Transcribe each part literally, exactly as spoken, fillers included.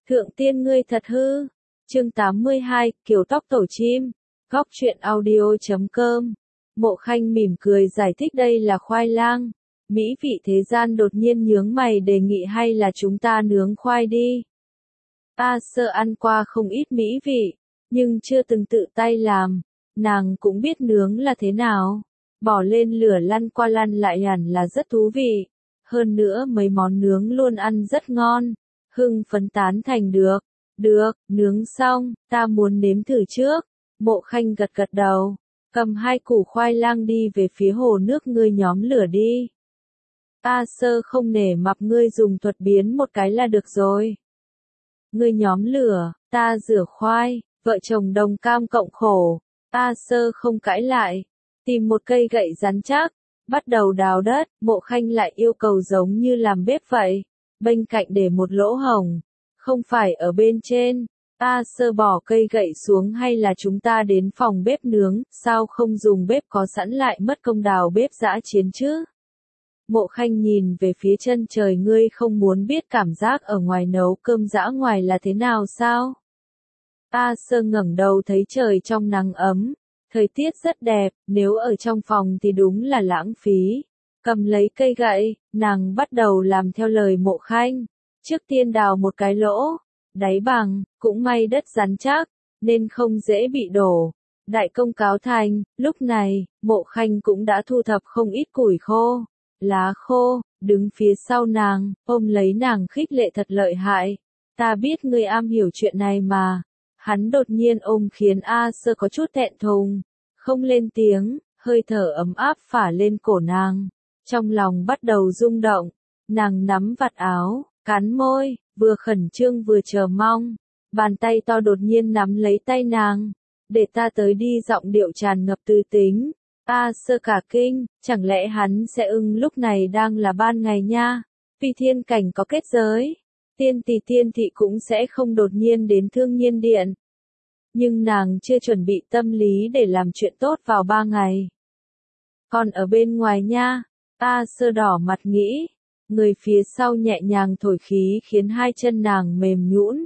Thượng tiên ngươi thật hư. Chương tám mươi hai, kiểu tóc tổ chim. Góc truyện audio.com. Mộ Khanh mỉm cười giải thích đây là khoai lang. Mỹ vị thế gian đột nhiên nhướng mày đề nghị hay là chúng ta nướng khoai đi. A Sơ ăn qua không ít mỹ vị, nhưng chưa từng tự tay làm. Nàng cũng biết nướng là thế nào. Bỏ lên lửa lăn qua lăn lại hẳn là rất thú vị. Hơn nữa mấy món nướng luôn ăn rất ngon. Hưng phấn tán thành được. Được, nướng xong, ta muốn nếm thử trước. Mộ Khanh gật gật đầu. Cầm hai củ khoai lang đi về phía hồ nước ngươi nhóm lửa đi. A Sơ không nể mặt ngươi dùng thuật biến một cái là được rồi. Ngươi nhóm lửa, ta rửa khoai, vợ chồng đồng cam cộng khổ. A Sơ không cãi lại. Tìm một cây gậy rắn chắc, bắt đầu đào đất, Mộ Khanh lại yêu cầu giống như làm bếp vậy. Bên cạnh để một lỗ hổng, không phải ở bên trên. A Sơ bỏ cây gậy xuống hay là chúng ta đến phòng bếp nướng, sao không dùng bếp có sẵn lại mất công đào bếp dã chiến chứ? Mộ Khanh nhìn về phía chân trời ngươi không muốn biết cảm giác ở ngoài nấu cơm dã ngoài là thế nào sao? A Sơ ngẩng đầu thấy trời trong nắng ấm, thời tiết rất đẹp, nếu ở trong phòng thì đúng là lãng phí. Cầm lấy cây gậy, nàng bắt đầu làm theo lời Mộ Khanh. Trước tiên đào một cái lỗ, đáy bằng, cũng may đất rắn chắc, nên không dễ bị đổ. Đại công cáo thành, lúc này, Mộ Khanh cũng đã thu thập không ít củi khô, lá khô, đứng phía sau nàng, ôm lấy nàng khích lệ thật lợi hại. Ta biết ngươi am hiểu chuyện này mà. Hắn đột nhiên ôm khiến A Sơ có chút thẹn thùng, không lên tiếng, hơi thở ấm áp phả lên cổ nàng. Trong lòng bắt đầu rung động, nàng nắm vạt áo, cắn môi, vừa khẩn trương vừa chờ mong. Bàn tay to đột nhiên nắm lấy tay nàng, để ta tới đi giọng điệu tràn ngập tư tính. A Sơ cả kinh, chẳng lẽ hắn sẽ ưng lúc này đang là ban ngày nha, vì thiên cảnh có kết giới. Tiên tỷ tiên thị cũng sẽ không đột nhiên đến Thương Nhiên Điện. Nhưng nàng chưa chuẩn bị tâm lý để làm chuyện tốt vào ba ngày. Còn ở bên ngoài nha, A Sơ đỏ mặt nghĩ. Người phía sau nhẹ nhàng thổi khí khiến hai chân nàng mềm nhũn.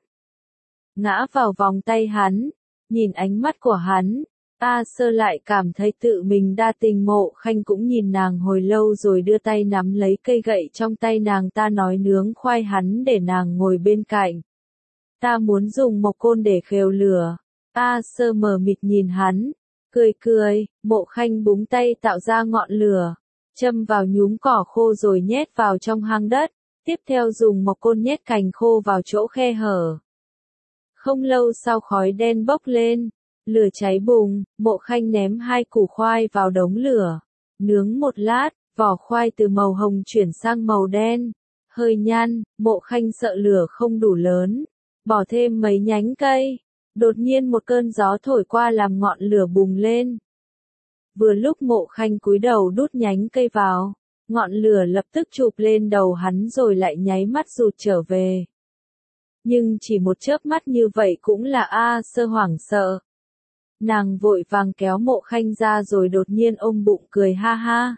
Ngã vào vòng tay hắn, nhìn ánh mắt của hắn, A Sơ lại cảm thấy tự mình đa tình. Mộ Khanh cũng nhìn nàng hồi lâu rồi đưa tay nắm lấy cây gậy trong tay nàng ta nói nướng khoai hắn để nàng ngồi bên cạnh. Ta muốn dùng mộc côn để khều lửa. A Sơ mờ mịt nhìn hắn, cười cười, Mộ Khanh búng tay tạo ra ngọn lửa, châm vào nhúm cỏ khô rồi nhét vào trong hang đất, tiếp theo dùng mộc côn nhét cành khô vào chỗ khe hở. Không lâu sau khói đen bốc lên, lửa cháy bùng, Mộ Khanh ném hai củ khoai vào đống lửa, nướng một lát, vỏ khoai từ màu hồng chuyển sang màu đen, hơi nhăn, Mộ Khanh sợ lửa không đủ lớn, bỏ thêm mấy nhánh cây. Đột nhiên một cơn gió thổi qua làm ngọn lửa bùng lên. Vừa lúc Mộ Khanh cúi đầu đút nhánh cây vào, ngọn lửa lập tức chụp lên đầu hắn rồi lại nháy mắt rụt trở về. Nhưng chỉ một chớp mắt như vậy cũng là A Sơ hoảng sợ. Nàng vội vàng kéo Mộ Khanh ra rồi đột nhiên ôm bụng cười ha ha.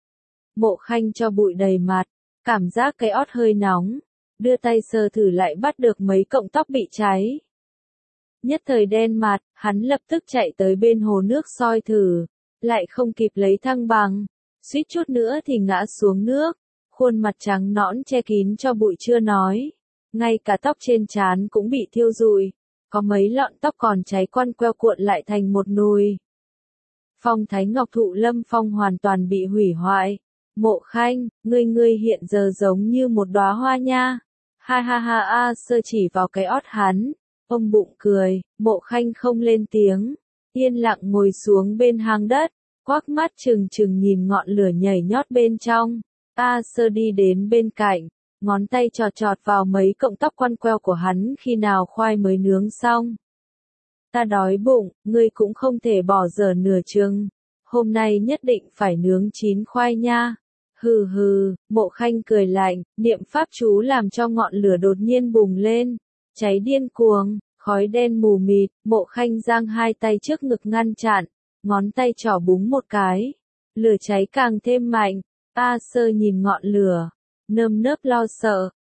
Mộ Khanh cho bụi đầy mặt, cảm giác cái ót hơi nóng, đưa tay sờ thử lại bắt được mấy cọng tóc bị cháy. Nhất thời đen mặt, hắn lập tức chạy tới bên hồ nước soi thử, lại không kịp lấy thăng bằng, suýt chút nữa thì ngã xuống nước, khuôn mặt trắng nõn che kín cho bụi chưa nói, ngay cả tóc trên trán cũng bị thiêu rụi, có mấy lọn tóc còn cháy quăn queo cuộn lại thành một nùi. Phong Thái Ngọc Thụ Lâm Phong hoàn toàn bị hủy hoại. Mộ Khanh, ngươi ngươi hiện giờ giống như một đóa hoa nha. Ha ha ha. A Sơ chỉ vào cái ót hắn. Ôm bụng cười, Mộ Khanh không lên tiếng, yên lặng ngồi xuống bên hang đất, quắc mắt trừng trừng nhìn ngọn lửa nhảy nhót bên trong. A Sơ đi đến bên cạnh, ngón tay chọt chọt vào mấy cọng tóc quăn queo của hắn khi nào khoai mới nướng xong. Ta đói bụng, ngươi cũng không thể bỏ dở nửa chừng, hôm nay nhất định phải nướng chín khoai nha. Hừ hừ, Mộ Khanh cười lạnh, niệm pháp chú làm cho ngọn lửa đột nhiên bùng lên. Cháy điên cuồng, khói đen mù mịt, Mộ Khanh giang hai tay trước ngực ngăn chặn, ngón tay trỏ búng một cái, lửa cháy càng thêm mạnh. A Sơ nhìn ngọn lửa, nơm nớp lo sợ,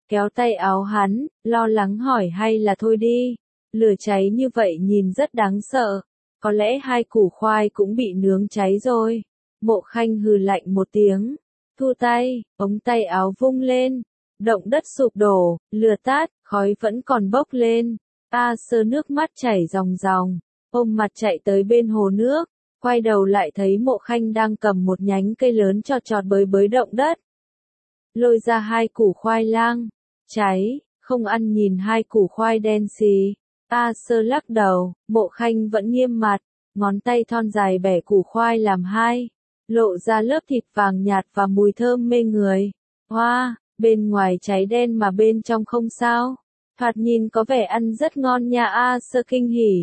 kéo tay áo hắn, lo lắng hỏi hay là thôi đi. Lửa cháy như vậy nhìn rất đáng sợ. Có lẽ hai củ khoai cũng bị nướng cháy rồi. Mộ Khanh hừ lạnh một tiếng. Thu tay, ống tay áo vung lên. Động đất sụp đổ, lửa tát, khói vẫn còn bốc lên. A Sơ nước mắt chảy ròng ròng. Ôm mặt chạy tới bên hồ nước. Quay đầu lại thấy Mộ Khanh đang cầm một nhánh cây lớn chọt chọt bới bới động đất. Lôi ra hai củ khoai lang. Cháy, không ăn nhìn hai củ khoai đen xì. A Sơ lắc đầu, Mộ Khanh vẫn nghiêm mặt, ngón tay thon dài bẻ củ khoai làm hai, lộ ra lớp thịt vàng nhạt và mùi thơm mê người. Hoa, bên ngoài cháy đen mà bên trong không sao. Thoạt nhìn có vẻ ăn rất ngon nha. A Sơ kinh hỉ.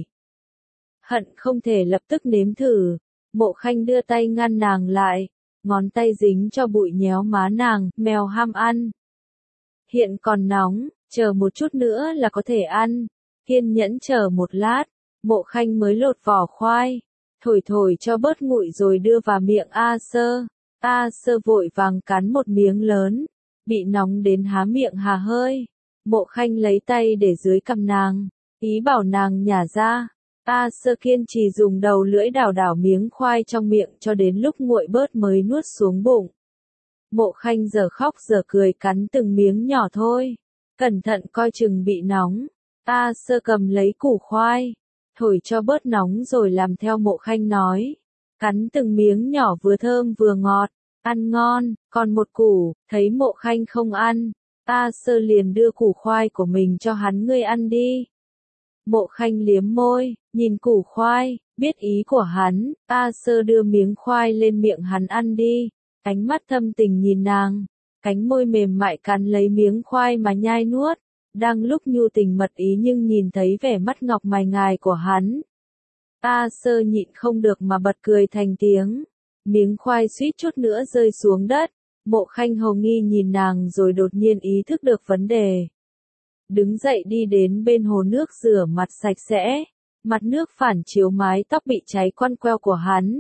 Hận không thể lập tức nếm thử. Mộ Khanh đưa tay ngăn nàng lại, ngón tay dính cho bụi nhéo má nàng, mèo ham ăn. Hiện còn nóng, chờ một chút nữa là có thể ăn. Kiên nhẫn chờ một lát, Mộ Khanh mới lột vỏ khoai, thổi thổi cho bớt nguội rồi đưa vào miệng A Sơ. A Sơ vội vàng cắn một miếng lớn, bị nóng đến há miệng hà hơi. Mộ Khanh lấy tay để dưới cằm nàng, ý bảo nàng nhả ra. A Sơ kiên trì dùng đầu lưỡi đảo đảo miếng khoai trong miệng cho đến lúc nguội bớt mới nuốt xuống bụng. Mộ Khanh giờ khóc giờ cười cắn từng miếng nhỏ thôi, cẩn thận coi chừng bị nóng. A Sơ cầm lấy củ khoai, thổi cho bớt nóng rồi làm theo Mộ Khanh nói. Cắn từng miếng nhỏ vừa thơm vừa ngọt, ăn ngon, còn một củ, thấy Mộ Khanh không ăn. A Sơ liền đưa củ khoai của mình cho hắn, ngươi ăn đi. Mộ Khanh liếm môi, nhìn củ khoai, biết ý của hắn. A Sơ đưa miếng khoai lên miệng hắn, ăn đi. Ánh mắt thâm tình nhìn nàng, cánh môi mềm mại cắn lấy miếng khoai mà nhai nuốt. Đang lúc nhu tình mật ý nhưng nhìn thấy vẻ mắt ngọc mày ngài của hắn. A Sơ nhịn không được mà bật cười thành tiếng. Miếng khoai suýt chút nữa rơi xuống đất. Mộ Khanh hồ nghi nhìn nàng rồi đột nhiên ý thức được vấn đề. Đứng dậy đi đến bên hồ nước rửa mặt sạch sẽ. Mặt nước phản chiếu mái tóc bị cháy quăn queo của hắn.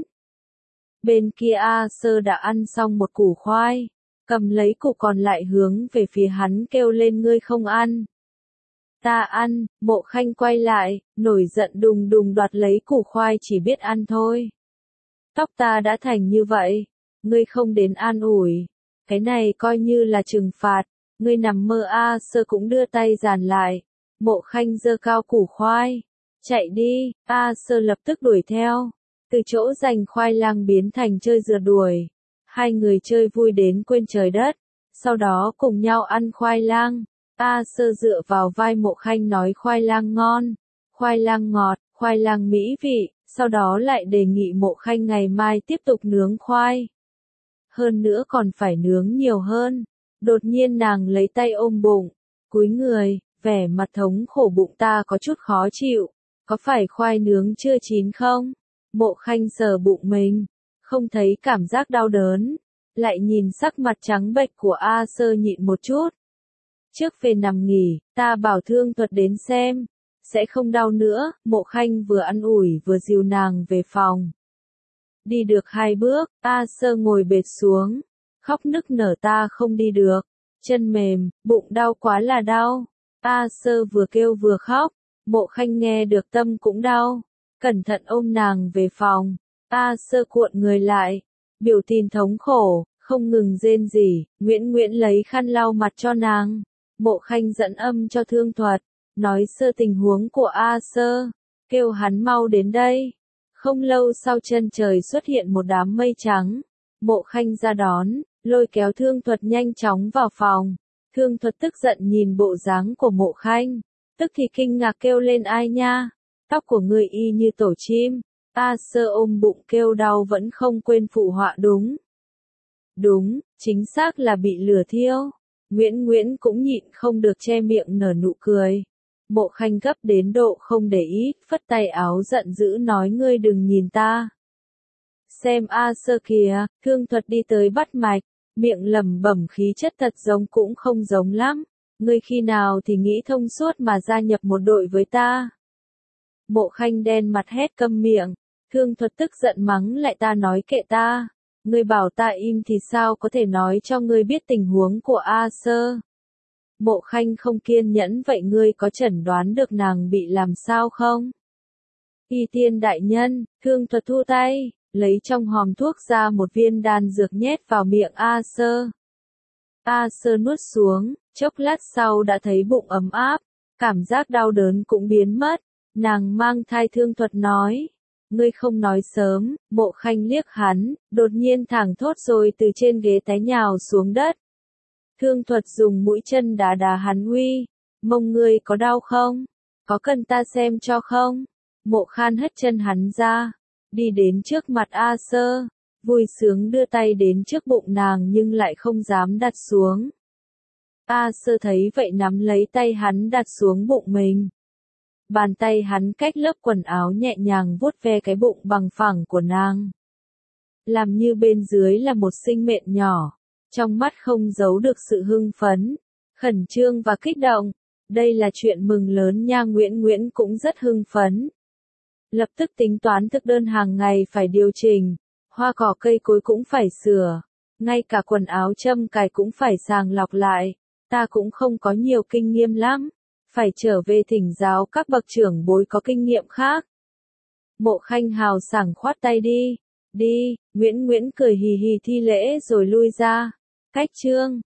Bên kia A Sơ đã ăn xong một củ khoai. Cầm lấy củ còn lại hướng về phía hắn kêu lên, ngươi không ăn. Ta ăn. Mộ Khanh quay lại, nổi giận đùng đùng đoạt lấy củ khoai, chỉ biết ăn thôi. Tóc ta đã thành như vậy, ngươi không đến an ủi. Cái này coi như là trừng phạt, ngươi nằm mơ. A Sơ cũng đưa tay giàn lại. Mộ Khanh giơ cao củ khoai. Chạy đi. A Sơ lập tức đuổi theo. Từ chỗ giành khoai lang biến thành chơi rượt đuổi. Hai người chơi vui đến quên trời đất, sau đó cùng nhau ăn khoai lang. A Sơ dựa vào vai Mộ Khanh nói khoai lang ngon, khoai lang ngọt, khoai lang mỹ vị, sau đó lại đề nghị Mộ Khanh ngày mai tiếp tục nướng khoai. Hơn nữa còn phải nướng nhiều hơn. Đột nhiên nàng lấy tay ôm bụng, cúi người, vẻ mặt thống khổ, bụng ta có chút khó chịu, có phải khoai nướng chưa chín không? Mộ Khanh sờ bụng mình, không thấy cảm giác đau đớn, lại nhìn sắc mặt trắng bệch của A Sơ nhịn một chút. Trước về nằm nghỉ, ta bảo thương thuật đến xem, sẽ không đau nữa. Mộ Khanh vừa ăn ủi vừa dìu nàng về phòng. Đi được hai bước, A Sơ ngồi bệt xuống, khóc nức nở, ta không đi được, chân mềm, bụng đau quá là đau. A Sơ vừa kêu vừa khóc, Mộ Khanh nghe được tâm cũng đau, cẩn thận ôm nàng về phòng. A Sơ cuộn người lại, biểu tình thống khổ, không ngừng rên rỉ. Nguyễn Nguyễn lấy khăn lau mặt cho nàng. Mộ Khanh dẫn âm cho thương thuật, nói sơ tình huống của A Sơ, kêu hắn mau đến đây. Không lâu sau chân trời xuất hiện một đám mây trắng. Mộ Khanh ra đón, lôi kéo thương thuật nhanh chóng vào phòng. Thương thuật tức giận nhìn bộ dáng của Mộ Khanh, tức thì kinh ngạc kêu lên, ai nha, tóc của người y như tổ chim. A Sơ ôm bụng kêu đau vẫn không quên phụ họa, đúng. Đúng, chính xác là bị lửa thiêu. Nguyễn Nguyễn cũng nhịn không được che miệng nở nụ cười. Mộ Khanh gấp đến độ không để ý, phất tay áo giận dữ nói, ngươi đừng nhìn ta. Xem A Sơ kìa. Thương thuật đi tới bắt mạch, miệng lẩm bẩm, khí chất thật giống cũng không giống lắm. Ngươi khi nào thì nghĩ thông suốt mà gia nhập một đội với ta? Mộ Khanh đen mặt hét câm miệng. Thương thuật tức giận mắng lại, ta nói kệ ta. Ngươi bảo ta im thì sao có thể nói cho ngươi biết tình huống của A Sơ. Mộ Khanh không kiên nhẫn, vậy ngươi có chẩn đoán được nàng bị làm sao không? Y tiên đại nhân, Thương Thuật thu tay, lấy trong hòm thuốc ra một viên đan dược nhét vào miệng A Sơ. A Sơ nuốt xuống, chốc lát sau đã thấy bụng ấm áp, cảm giác đau đớn cũng biến mất. Nàng mang thai. Thương Thuật nói, ngươi không nói sớm. Mộ Khanh liếc hắn, đột nhiên thẳng thốt rồi từ trên ghế té nhào xuống đất. Thương Thuật dùng mũi chân đá đá hắn. Uy, mông ngươi có đau không? Có cần ta xem cho không? Mộ Khan hất chân hắn ra, đi đến trước mặt A Sơ, vui sướng đưa tay đến trước bụng nàng nhưng lại không dám đặt xuống. A Sơ thấy vậy nắm lấy tay hắn đặt xuống bụng mình. Bàn tay hắn cách lớp quần áo nhẹ nhàng vuốt ve cái bụng bằng phẳng của nàng. Làm như bên dưới là một sinh mệnh nhỏ, trong mắt không giấu được sự hưng phấn, khẩn trương và kích động. Đây là chuyện mừng lớn nha. Nguyễn Nguyễn cũng rất hưng phấn. Lập tức tính toán thực đơn hàng ngày phải điều chỉnh, hoa cỏ cây cối cũng phải sửa, ngay cả quần áo châm cài cũng phải sàng lọc lại. Ta cũng không có nhiều kinh nghiệm lắm, phải trở về thỉnh giáo các bậc trưởng bối có kinh nghiệm khác. Mộ Khanh hào sảng khoát tay. Đi, đi. Nguyễn Nguyễn cười hì hì thi lễ rồi lui ra. Cách chương